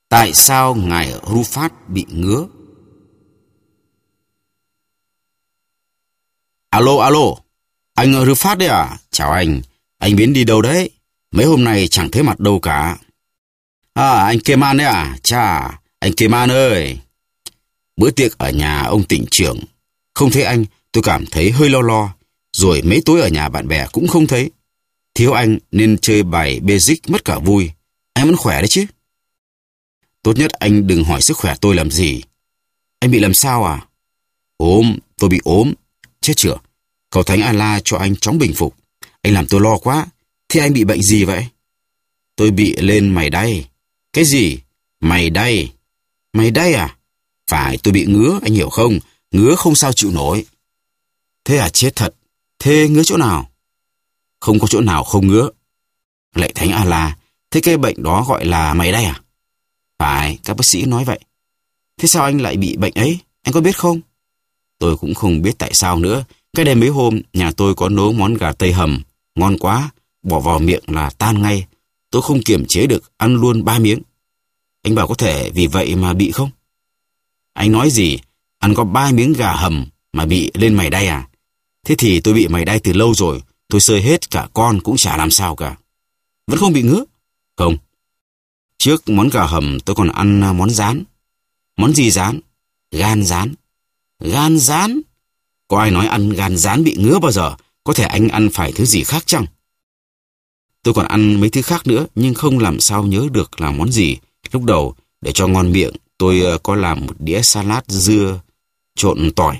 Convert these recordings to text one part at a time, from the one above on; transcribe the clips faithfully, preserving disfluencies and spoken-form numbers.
Tại sao ngài Rufat bị ngứa? Alo, alo, anh Rufat đấy à? Chào anh, anh biến đi đâu đấy? Mấy hôm nay chẳng thấy mặt đâu cả. À, anh Keman đấy à? Chà, anh Keman ơi. Bữa tiệc ở nhà ông tỉnh trưởng, không thấy anh, tôi cảm thấy hơi lo lo. Rồi mấy tối ở nhà bạn bè cũng không thấy. Thiếu anh nên chơi bài basic mất cả vui. Anh vẫn khỏe đấy chứ? Tốt nhất anh đừng hỏi sức khỏe tôi làm gì. Anh bị làm sao à? Ốm, tôi bị ốm. Chết chửa, cầu Thánh Allah cho anh chóng bình phục. Anh làm tôi lo quá. Thế anh bị bệnh gì vậy? Tôi bị lên mày đay. Cái gì? Mày đay? Mày đay à? Phải, tôi bị ngứa, anh hiểu không? Ngứa không sao chịu nổi. Thế à, chết thật. Thế ngứa chỗ nào? Không có chỗ nào không ngứa. Lạy Thánh Allah, thế cái bệnh đó gọi là mày đay à? Phải, các bác sĩ nói vậy. Thế sao anh lại bị bệnh ấy? Anh có biết không? Tôi cũng không biết tại sao nữa. Cái đây mấy hôm, nhà tôi có nấu món gà tây hầm. Ngon quá, bỏ vào miệng là tan ngay. Tôi không kiềm chế được, ăn luôn ba miếng. Anh bảo có thể vì vậy mà bị không? Anh nói gì? Ăn có ba miếng gà hầm mà bị lên mày đay à? Thế thì tôi bị mày đay từ lâu rồi. Tôi sơi hết cả con cũng chả làm sao cả. Vẫn không bị ngứa? Không. Trước món gà hầm tôi còn ăn món rán. Món gì rán? Gan rán. Gan rán? Có ai nói ăn gan rán bị ngứa bao giờ? Có thể anh ăn phải thứ gì khác chăng? Tôi còn ăn mấy thứ khác nữa, nhưng không làm sao nhớ được là món gì. Lúc đầu, để cho ngon miệng, tôi có làm một đĩa salad dưa trộn tỏi.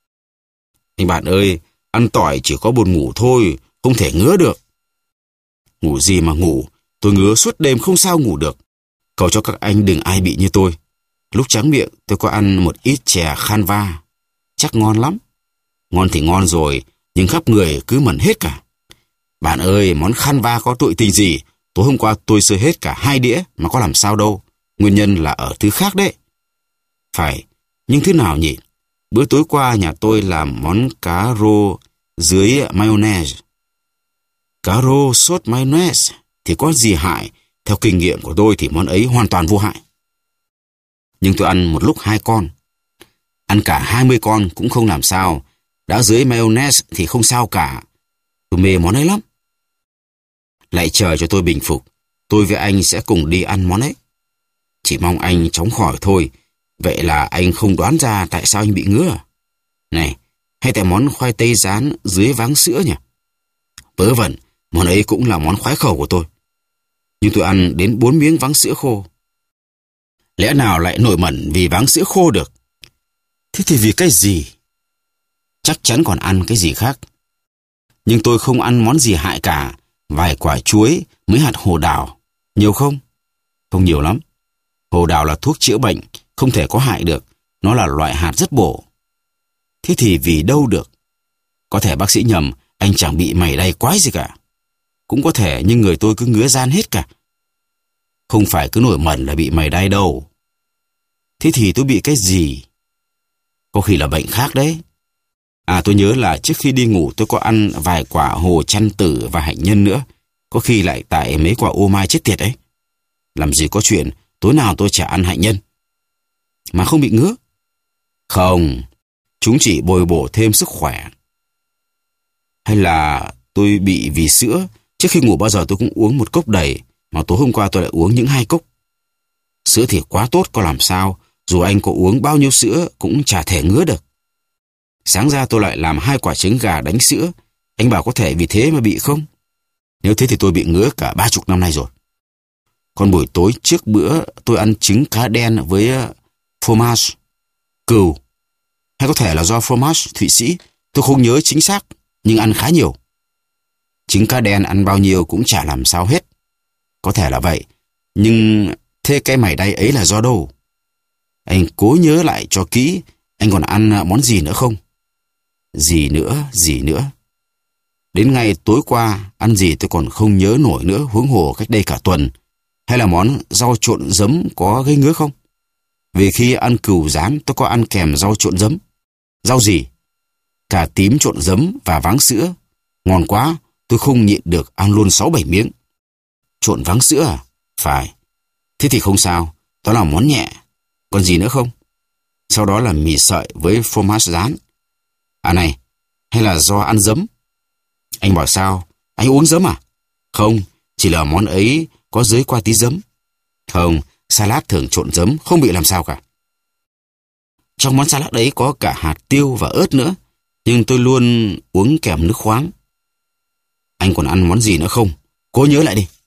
Anh bạn ơi, ăn tỏi chỉ có buồn ngủ thôi, không thể ngứa được. Ngủ gì mà ngủ, tôi ngứa suốt đêm không sao ngủ được. Cầu cho các anh đừng ai bị như tôi. Lúc tráng miệng, tôi có ăn một ít chè khanva. Chắc ngon lắm. Ngon thì ngon rồi, nhưng khắp người cứ mẩn hết cả. Bạn ơi, món khanva có tội tình gì? Tối hôm qua tôi sơi hết cả hai đĩa mà có làm sao đâu. Nguyên nhân là ở thứ khác đấy. Phải, nhưng thứ nào nhỉ? Bữa tối qua nhà tôi làm món cá rô dưới mayonnaise. Cá rô sốt mayonnaise thì có gì hại? Theo kinh nghiệm của tôi thì món ấy hoàn toàn vô hại. Nhưng tôi ăn một lúc hai con. Ăn cả hai mươi con cũng không làm sao. Đã dưới mayonnaise thì không sao cả. Tôi mê món ấy lắm. Lại chờ cho tôi bình phục. Tôi với anh sẽ cùng đi ăn món ấy. Chỉ mong anh chóng khỏi thôi. Vậy là anh không đoán ra tại sao anh bị ngứa à? Này, hay tại món khoai tây rán dưới váng sữa nhỉ? Vớ vẩn, món ấy cũng là món khoái khẩu của tôi. Nhưng tôi ăn đến bốn miếng váng sữa khô. Lẽ nào lại nổi mẩn vì váng sữa khô được? Thế thì vì cái gì? Chắc chắn còn ăn cái gì khác. Nhưng tôi không ăn món gì hại cả. Vài quả chuối, mấy hạt hồ đào. Nhiều không? Không nhiều lắm. Hồ đào là thuốc chữa bệnh, không thể có hại được. Nó là loại hạt rất bổ. Thế thì vì đâu được? Có thể bác sĩ nhầm, anh chẳng bị mày đay quái gì cả. Cũng có thể, nhưng người tôi cứ ngứa ran hết cả. Không phải cứ nổi mẩn là bị mày đay đâu. Thế thì tôi bị cái gì? Có khi là bệnh khác đấy. À, tôi nhớ là trước khi đi ngủ tôi có ăn vài quả hồ chăn tử và hạnh nhân nữa. Có khi lại tại mấy quả ô mai chết tiệt ấy. Làm gì có chuyện tối nào tôi chả ăn hạnh nhân mà không bị ngứa. Không, chúng chỉ bồi bổ thêm sức khỏe. Hay là tôi bị vì sữa. Trước khi ngủ bao giờ tôi cũng uống một cốc đầy, mà tối hôm qua tôi lại uống những hai cốc. Sữa thì quá tốt, có làm sao. Dù anh có uống bao nhiêu sữa cũng chả thể ngứa được. Sáng ra tôi lại làm hai quả trứng gà đánh sữa. Anh bảo có thể vì thế mà bị không? Nếu thế thì tôi bị ngứa cả ba chục năm nay rồi. Còn buổi tối trước bữa tôi ăn trứng cá đen với fromage cừu. Hay có thể là do fromage Thụy Sĩ. Tôi không nhớ chính xác, nhưng ăn khá nhiều. Trứng cá đen ăn bao nhiêu cũng chả làm sao hết. Có thể là vậy. Nhưng thế cái mày đay ấy là do đâu? Anh cố nhớ lại cho kỹ. Anh còn ăn món gì nữa không? Gì nữa, gì nữa? Đến ngày tối qua, ăn gì tôi còn không nhớ nổi nữa, huống hồ cách đây cả tuần. Hay là món rau trộn giấm có gây ngứa không? Vì khi ăn cừu rán tôi có ăn kèm rau trộn giấm. Rau gì? Cà tím trộn giấm và váng sữa. Ngon quá, tôi không nhịn được ăn luôn sáu bảy miếng. Trộn váng sữa à? Phải. Thế thì không sao, Đó là món nhẹ. Còn gì nữa không? Sau đó là mì sợi với fromage rán. À này, hay là do ăn giấm? Anh bảo sao? Anh uống giấm à? Không, chỉ là món ấy có dưới qua tí giấm. Không, salad thường trộn giấm, không bị làm sao cả. Trong món salad đấy có cả hạt tiêu và ớt nữa, nhưng tôi luôn uống kèm nước khoáng. Anh còn ăn món gì nữa không? Cố nhớ lại đi.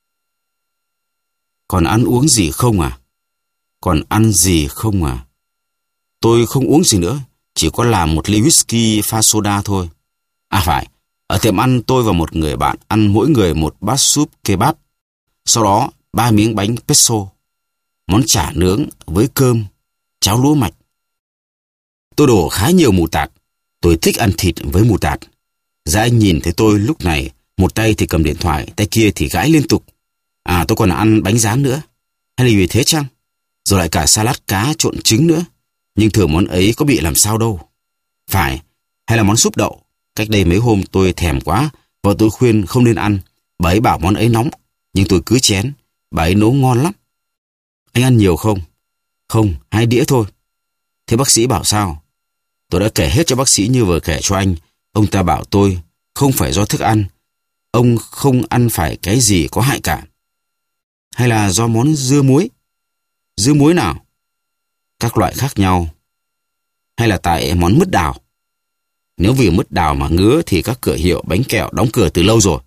Còn ăn uống gì không à? Còn ăn gì không à? Tôi không uống gì nữa, chỉ có làm một ly whisky pha soda thôi. À phải, ở tiệm ăn tôi và một người bạn ăn mỗi người một bát súp kebab. Sau đó ba miếng bánh pesto, món chả nướng với cơm, cháo lúa mạch. Tôi đổ khá nhiều mù tạt. Tôi thích ăn thịt với mù tạt. Dạ anh nhìn thấy tôi lúc này, một tay thì cầm điện thoại, tay kia thì gãi liên tục. À tôi còn ăn bánh rán nữa. Hay là vì thế chăng? Rồi lại cả salad cá trộn trứng nữa. Nhưng thử món ấy có bị làm sao đâu. Phải, hay là món súp đậu. Cách đây mấy hôm tôi thèm quá, vợ tôi khuyên không nên ăn. Bà ấy bảo món ấy nóng, nhưng tôi cứ chén. Bà ấy nấu ngon lắm. Anh ăn nhiều không? Không, hai đĩa thôi. Thế bác sĩ bảo sao? Tôi đã kể hết cho bác sĩ như vừa kể cho anh. Ông ta bảo tôi không phải do thức ăn. Ông không ăn phải cái gì có hại cả. Hay là do món dưa muối? Dưa muối nào? Các loại khác nhau. Hay là tại món mứt đào? Nếu vì mứt đào mà ngứa thì các cửa hiệu bánh kẹo đóng cửa từ lâu rồi.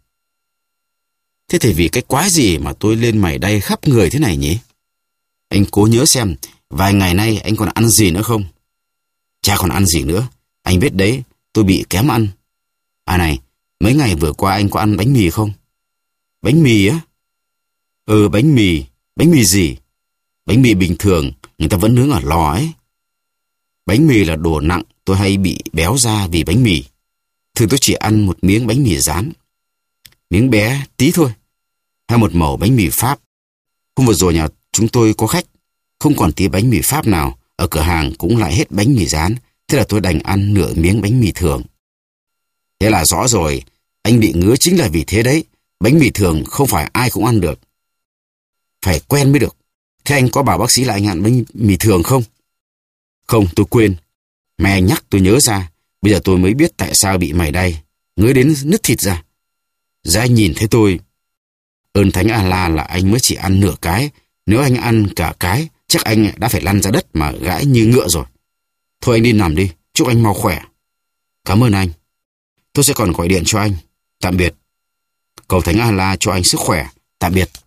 Thế thì vì cái quái gì mà tôi lên mày đay khắp người thế này nhỉ? Anh cố nhớ xem, vài ngày nay anh còn ăn gì nữa không? Chả còn ăn gì nữa. Anh biết đấy, tôi bị kém ăn. À này, mấy ngày vừa qua anh có ăn bánh mì không? Bánh mì á? Ừ, bánh mì. Bánh mì gì? Bánh mì bình thường, người ta vẫn nướng ở lò ấy. Bánh mì là đồ nặng, tôi hay bị béo ra vì bánh mì. Thường tôi chỉ ăn một miếng bánh mì rán. Miếng bé tí thôi. Hay một mẩu bánh mì Pháp. Hôm vừa rồi nhà chúng tôi có khách, không còn tí bánh mì Pháp nào. Ở cửa hàng cũng lại hết bánh mì rán. Thế là tôi đành ăn nửa miếng bánh mì thường. Thế là rõ rồi, anh bị ngứa chính là vì thế đấy. Bánh mì thường không phải ai cũng ăn được. Phải quen mới được. Thế anh có bảo bác sĩ là anh ăn bánh mì thường không? Không, tôi quên. Mày nhắc tôi nhớ ra. Bây giờ tôi mới biết tại sao bị mày đay. Ngứa đến nứt thịt ra. Ra anh nhìn thấy tôi. Ơn Thánh Allah là anh mới chỉ ăn nửa cái. Nếu anh ăn cả cái, chắc anh đã phải lăn ra đất mà gãi như ngựa rồi. Thôi anh đi nằm đi, chúc anh mau khỏe. Cảm ơn anh. Tôi sẽ còn gọi điện cho anh. Tạm biệt. Cầu Thánh Allah cho anh sức khỏe. Tạm biệt.